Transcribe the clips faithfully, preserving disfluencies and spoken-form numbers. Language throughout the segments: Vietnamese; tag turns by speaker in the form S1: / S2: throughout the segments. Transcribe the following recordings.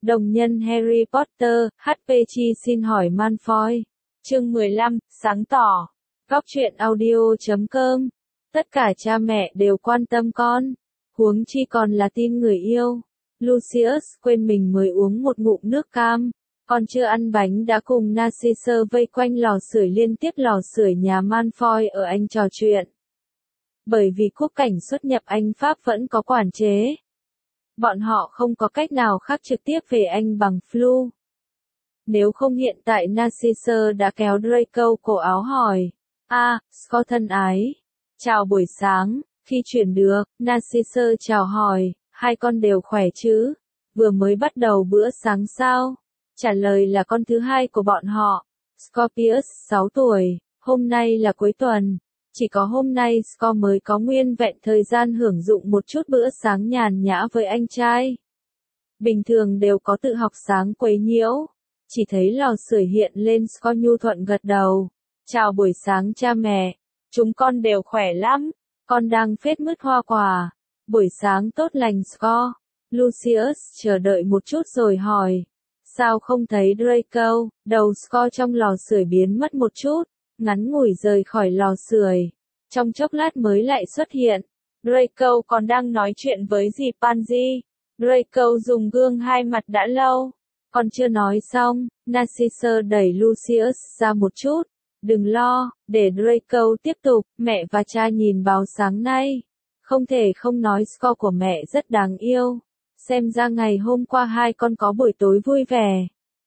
S1: Đồng nhân Harry Potter, hát pê Chi xin hỏi Malfoy. Chương mười lăm, sáng tỏ. Góc truyện audio chấm com. Tất cả cha mẹ đều quan tâm con, huống chi còn là tin người yêu. Lucius quên mình mới uống một ngụm nước cam, còn chưa ăn bánh đã cùng Narcissa vây quanh lò sưởi liên tiếp lò sưởi nhà Malfoy ở Anh trò chuyện. Bởi vì quốc cảnh xuất nhập Anh Pháp vẫn có quản chế, bọn họ không có cách nào khác trực tiếp về Anh bằng flu. Nếu không hiện tại Narcissa đã kéo Draco cổ áo hỏi, a, à, Scott thân ái. Chào buổi sáng, khi chuyển được, Narcissa chào hỏi, hai con đều khỏe chứ? Vừa mới bắt đầu bữa sáng sao? Trả lời là con thứ hai của bọn họ. Scorpius, sáu tuổi, hôm nay là cuối tuần. Chỉ có hôm nay Scott mới có nguyên vẹn thời gian hưởng dụng một chút bữa sáng nhàn nhã với anh trai. Bình thường đều có tự học sáng quấy nhiễu. Chỉ thấy lò sưởi hiện lên Scott nhu thuận gật đầu. Chào buổi sáng cha mẹ. Chúng con đều khỏe lắm. Con đang phết mứt hoa quả. Buổi sáng tốt lành Scott. Lucius chờ đợi một chút rồi hỏi. Sao không thấy Draco? Đầu Scott trong lò sưởi biến mất một chút. Ngắn ngủi rời khỏi lò sưởi. Trong chốc lát mới lại xuất hiện. Draco còn đang nói chuyện với dì Pansy. Draco dùng gương hai mặt đã lâu. Còn chưa nói xong, Narcissa đẩy Lucius ra một chút. Đừng lo, để Draco tiếp tục, mẹ và cha nhìn báo sáng nay. Không thể không nói Scott của mẹ rất đáng yêu. Xem ra ngày hôm qua hai con có buổi tối vui vẻ.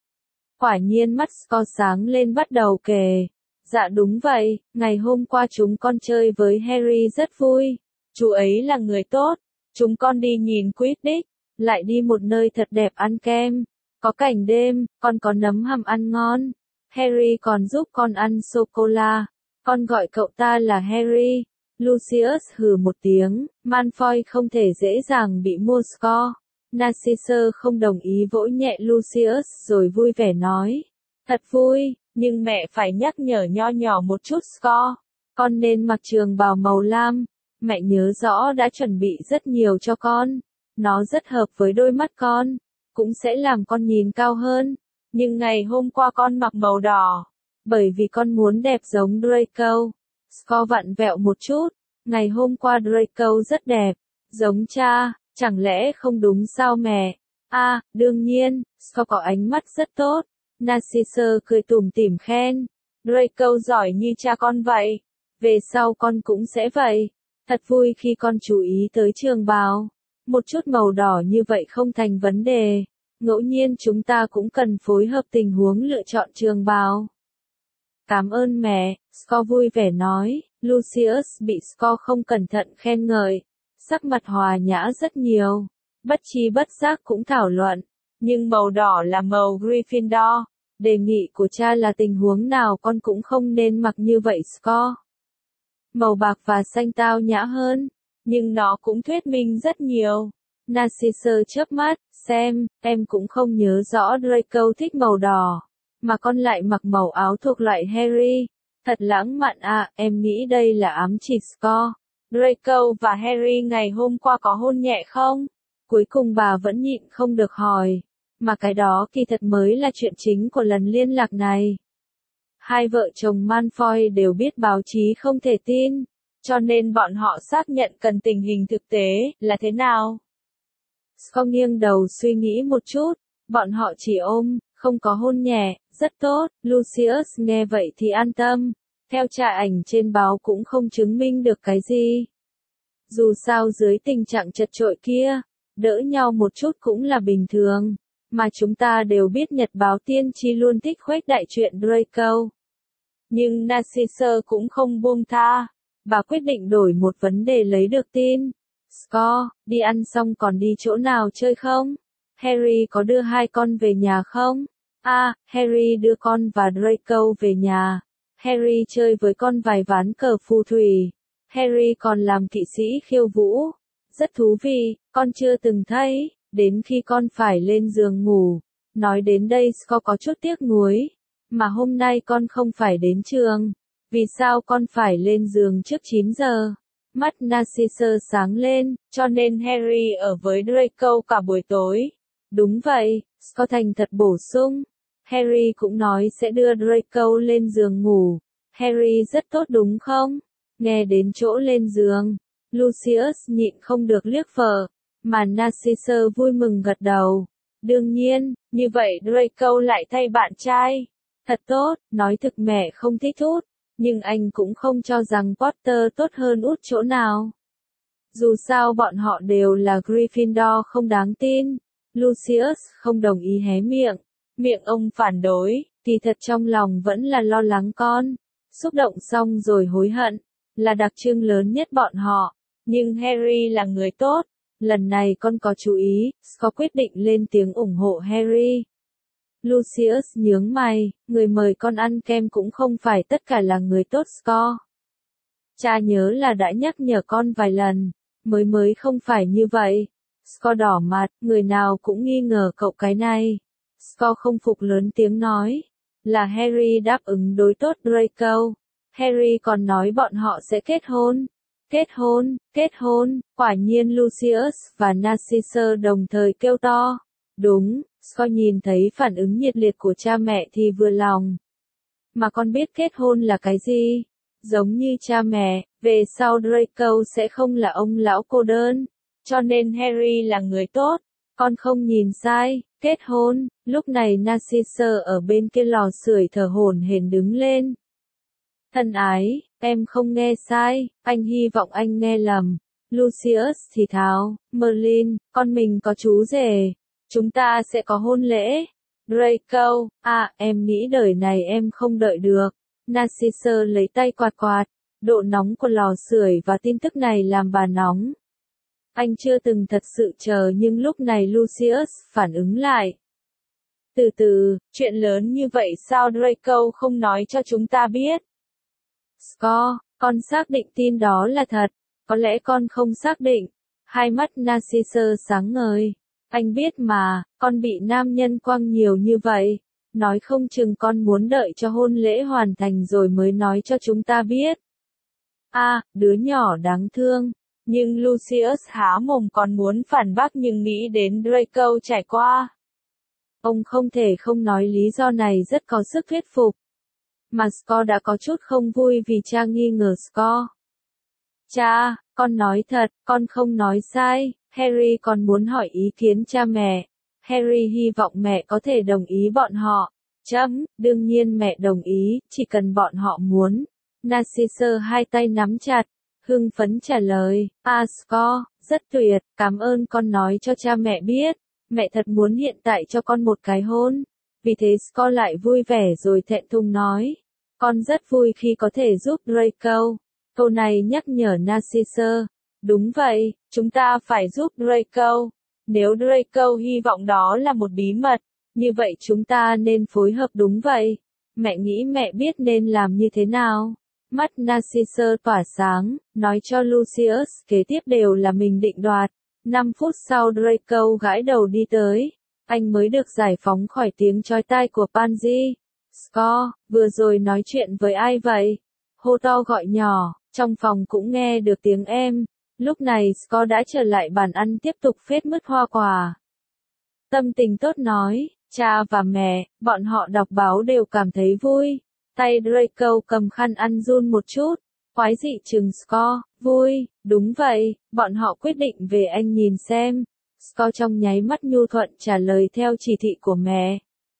S1: Quả nhiên mắt Scott sáng lên bắt đầu kể. Dạ đúng vậy, ngày hôm qua chúng con chơi với Harry rất vui. Chú ấy là người tốt. Chúng con đi nhìn Quidditch, lại đi một nơi thật đẹp ăn kem. Có cảnh đêm, con có nấm hầm ăn ngon. Harry còn giúp con ăn sô-cô-la. Con gọi cậu ta là Harry. Lucius hừ một tiếng, Malfoy không thể dễ dàng bị mua score. Narcissa không đồng ý vỗ nhẹ Lucius rồi vui vẻ nói. Thật vui, nhưng mẹ phải nhắc nhở nho nhỏ một chút score. Con nên mặc trường bào màu lam. Mẹ nhớ rõ đã chuẩn bị rất nhiều cho con. Nó rất hợp với đôi mắt con. Cũng sẽ làm con nhìn cao hơn. Nhưng ngày hôm qua con mặc màu đỏ. Bởi vì con muốn đẹp giống Draco. Scott vặn vẹo một chút. Ngày hôm qua Draco rất đẹp. Giống cha, chẳng lẽ không đúng sao mẹ? A, à, đương nhiên, Scott có ánh mắt rất tốt. Narcissa cười tủm tỉm khen. Draco giỏi như cha con vậy. Về sau con cũng sẽ vậy. Thật vui khi con chú ý tới trường bào. Một chút màu đỏ như vậy không thành vấn đề. Ngẫu nhiên chúng ta cũng cần phối hợp tình huống lựa chọn trường bào. Cảm ơn mẹ, Scott vui vẻ nói. Lucius bị Scott không cẩn thận khen ngợi. Sắc mặt hòa nhã rất nhiều. Bất chi bất giác cũng thảo luận. Nhưng màu đỏ là màu Gryffindor. Đề nghị của cha là tình huống nào con cũng không nên mặc như vậy Scott. Màu bạc và xanh tao nhã hơn. Nhưng nó cũng thuyết minh rất nhiều. Narcissa chớp mắt, xem, em cũng không nhớ rõ Draco thích màu đỏ. Mà con lại mặc màu áo thuộc loại Harry. Thật lãng mạn à, em nghĩ đây là ám chỉ Scott. Draco và Harry ngày hôm qua có hôn nhẹ không? Cuối cùng bà vẫn nhịn không được hỏi. Mà cái đó kỳ thật mới là chuyện chính của lần liên lạc này. Hai vợ chồng Malfoy đều biết báo chí không thể tin. Cho nên bọn họ xác nhận cần tình hình thực tế là thế nào. Scott nghiêng đầu suy nghĩ một chút. Bọn họ chỉ ôm, không có hôn nhẹ, rất tốt. Lucius nghe vậy thì an tâm. Theo tra ảnh trên báo cũng không chứng minh được cái gì. Dù sao dưới tình trạng chật chội kia, đỡ nhau một chút cũng là bình thường. Mà chúng ta đều biết nhật báo tiên tri luôn thích khuếch đại chuyện Draco. Nhưng Narcissa cũng không buông tha. Bà quyết định đổi một vấn đề lấy được tin. Scott, đi ăn xong còn đi chỗ nào chơi không? Harry có đưa hai con về nhà không? A, à, Harry đưa con và Draco về nhà. Harry chơi với con vài ván cờ phù thủy. Harry còn làm kỵ sĩ khiêu vũ. Rất thú vị, con chưa từng thấy, đến khi con phải lên giường ngủ. Nói đến đây Scott có chút tiếc nuối. Mà hôm nay con không phải đến trường. Vì sao con phải lên giường trước chín giờ? Mắt Narcissa sáng lên, cho nên Harry ở với Draco cả buổi tối. Đúng vậy, Scott thành thật bổ sung. Harry cũng nói sẽ đưa Draco lên giường ngủ. Harry rất tốt đúng không? Nghe đến chỗ lên giường, Lucius nhịn không được liếc vợ, mà Narcissa vui mừng gật đầu. Đương nhiên, như vậy Draco lại thay bạn trai. Thật tốt, nói thực mẹ không thích Út, nhưng anh cũng không cho rằng Potter tốt hơn Út chỗ nào. Dù sao bọn họ đều là Gryffindor không đáng tin. Lucius không đồng ý hé miệng. Miệng ông phản đối, kỳ thật trong lòng vẫn là lo lắng con. Xúc động xong rồi hối hận, là đặc trưng lớn nhất bọn họ. Nhưng Harry là người tốt. Lần này con có chú ý, Scott quyết định lên tiếng ủng hộ Harry. Lucius nhướng mày, người mời con ăn kem cũng không phải tất cả là người tốt Scott. Cha nhớ là đã nhắc nhở con vài lần, mới mới không phải như vậy. Scott đỏ mặt, người nào cũng nghi ngờ cậu cái này. Scott không phục lớn tiếng nói, là Harry đáp ứng đối tốt Draco. Harry còn nói bọn họ sẽ kết hôn. Kết hôn, kết hôn, quả nhiên Lucius và Narcissa đồng thời kêu to. Đúng, Scott nhìn thấy phản ứng nhiệt liệt của cha mẹ thì vừa lòng. Mà con biết kết hôn là cái gì? Giống như cha mẹ, về sau Draco sẽ không là ông lão cô đơn. Cho nên Harry là người tốt. Con không nhìn sai, kết hôn. Lúc này Narcissa ở bên kia lò sưởi thở hổn hển đứng lên. Thân ái, em không nghe sai, anh hy vọng anh nghe lầm. Lucius thì thào, Merlin, con mình có chú rể. Chúng ta sẽ có hôn lễ. Draco, à, em nghĩ đời này em không đợi được. Narcissa lấy tay quạt quạt. Độ nóng của lò sưởi và tin tức này làm bà nóng. Anh chưa từng thật sự chờ nhưng lúc này Lucius phản ứng lại. Từ từ, chuyện lớn như vậy sao Draco không nói cho chúng ta biết? Scott, con xác định tin đó là thật. Có lẽ con không xác định. Hai mắt Narcissa sáng ngời. Anh biết mà, con bị nam nhân quăng nhiều như vậy. Nói không chừng con muốn đợi cho hôn lễ hoàn thành rồi mới nói cho chúng ta biết. À, đứa nhỏ đáng thương. Nhưng Lucius há mồm còn muốn phản bác nhưng nghĩ đến Draco trải qua. Ông không thể không nói lý do này rất có sức thuyết phục. Mà Scott đã có chút không vui vì cha nghi ngờ Scott. Cha, con nói thật, con không nói sai. Harry còn muốn hỏi ý kiến cha mẹ. Harry hy vọng mẹ có thể đồng ý bọn họ. Chấm, đương nhiên mẹ đồng ý, chỉ cần bọn họ muốn. Narcissa hai tay nắm chặt, hưng phấn trả lời, à Scott, rất tuyệt, cảm ơn con nói cho cha mẹ biết. Mẹ thật muốn hiện tại cho con một cái hôn. Vì thế Scott lại vui vẻ rồi thẹn thùng nói. Con rất vui khi có thể giúp Draco. Câu này nhắc nhở Narcissa. Đúng vậy, chúng ta phải giúp Draco. Nếu Draco hy vọng đó là một bí mật, như vậy chúng ta nên phối hợp đúng vậy. Mẹ nghĩ mẹ biết nên làm như thế nào. Mắt Narcissa tỏa sáng, nói cho Lucius kế tiếp đều là mình định đoạt. Năm phút sau Draco gãi đầu đi tới. Anh mới được giải phóng khỏi tiếng chói tai của Pansy. Scott, vừa rồi nói chuyện với ai vậy? Hô to gọi nhỏ, trong phòng cũng nghe được tiếng em. Lúc này Scott đã trở lại bàn ăn tiếp tục phết mứt hoa quả. Tâm tình tốt nói, cha và mẹ, bọn họ đọc báo đều cảm thấy vui. Tay Draco cầm khăn ăn run một chút. Quái dị chừng Scott, vui, đúng vậy, bọn họ quyết định về anh nhìn xem. Scott trong nháy mắt nhu thuận trả lời theo chỉ thị của mẹ.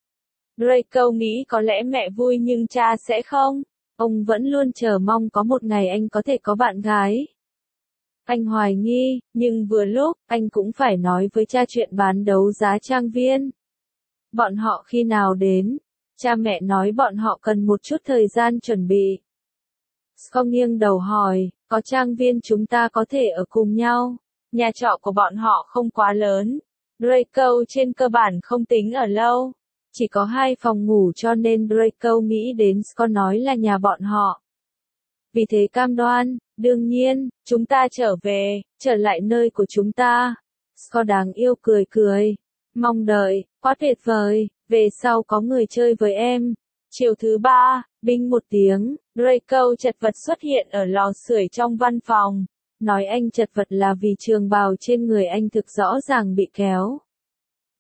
S1: Draco nghĩ có lẽ mẹ vui nhưng cha sẽ không. Ông vẫn luôn chờ mong có một ngày anh có thể có bạn gái. Anh hoài nghi, nhưng vừa lúc, anh cũng phải nói với cha chuyện bán đấu giá trang viên. Bọn họ khi nào đến? Cha mẹ nói bọn họ cần một chút thời gian chuẩn bị. Scott nghiêng đầu hỏi, có trang viên chúng ta có thể ở cùng nhau. Nhà trọ của bọn họ không quá lớn. Draco trên cơ bản không tính ở lâu. Chỉ có hai phòng ngủ cho nên Draco nghĩ đến Scott nói là nhà bọn họ. Vì thế cam đoan, đương nhiên, chúng ta trở về, trở lại nơi của chúng ta. Scott đáng yêu cười cười. Mong đợi, quá tuyệt vời, về sau có người chơi với em. Chiều thứ ba, binh một tiếng, Draco chật vật xuất hiện ở lò sưởi trong văn phòng. Nói anh chật vật là vì trường bào trên người anh thực rõ ràng bị kéo.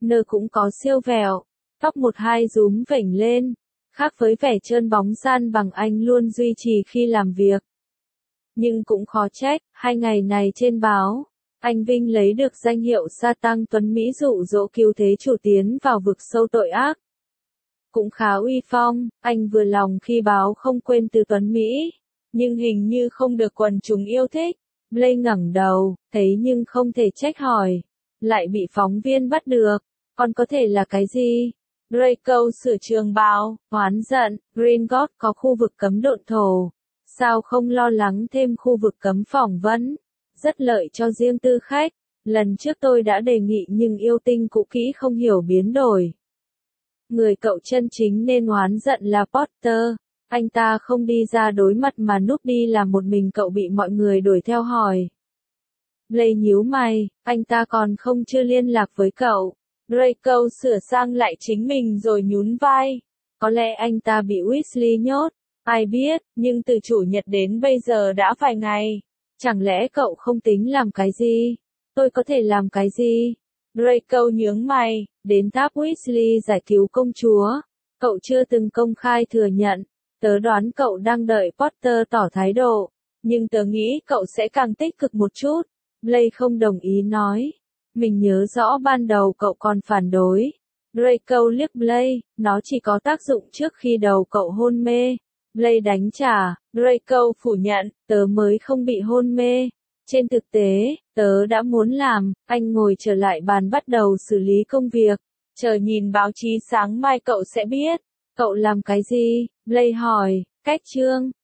S1: Nơ cũng có siêu vẹo, tóc một hai rúm vểnh lên, khác với vẻ trơn bóng san bằng anh luôn duy trì khi làm việc. Nhưng cũng khó trách, hai ngày này trên báo, anh Vinh lấy được danh hiệu Sa Tăng Tuấn Mỹ dụ dỗ cứu thế chủ tiến vào vực sâu tội ác. Cũng khá uy phong, anh vừa lòng khi báo không quên từ Tuấn Mỹ, nhưng hình như không được quần chúng yêu thích. Blake ngẩng đầu, thấy nhưng không thể trách hỏi, lại bị phóng viên bắt được, còn có thể là cái gì? Draco sửa trường báo, oán giận, Gringotts có khu vực cấm độn thổ, sao không lo lắng thêm khu vực cấm phỏng vấn, rất lợi cho riêng tư khách, lần trước tôi đã đề nghị nhưng yêu tinh cũ kỹ không hiểu biến đổi. Người cậu chân chính nên oán giận là Potter, anh ta không đi ra đối mặt mà núp đi là một mình cậu bị mọi người đuổi theo hỏi. Blake nhíu mày, anh ta còn không chưa liên lạc với cậu. Draco sửa sang lại chính mình rồi nhún vai. Có lẽ anh ta bị Weasley nhốt, ai biết, nhưng từ chủ nhật đến bây giờ đã vài ngày. Chẳng lẽ cậu không tính làm cái gì? Tôi có thể làm cái gì? Draco nhướng mày, đến tháp Weasley giải cứu công chúa. Cậu chưa từng công khai thừa nhận. Tớ đoán cậu đang đợi Potter tỏ thái độ, nhưng tớ nghĩ cậu sẽ càng tích cực một chút. Blake không đồng ý nói. Mình nhớ rõ ban đầu cậu còn phản đối. Draco liếc Blake, nó chỉ có tác dụng trước khi đầu cậu hôn mê. Blake đánh trả, Draco phủ nhận, tớ mới không bị hôn mê. Trên thực tế, tớ đã muốn làm, anh ngồi trở lại bàn bắt đầu xử lý công việc. Chờ nhìn báo chí sáng mai cậu sẽ biết. Cậu làm cái gì? Blake hỏi, cách chương.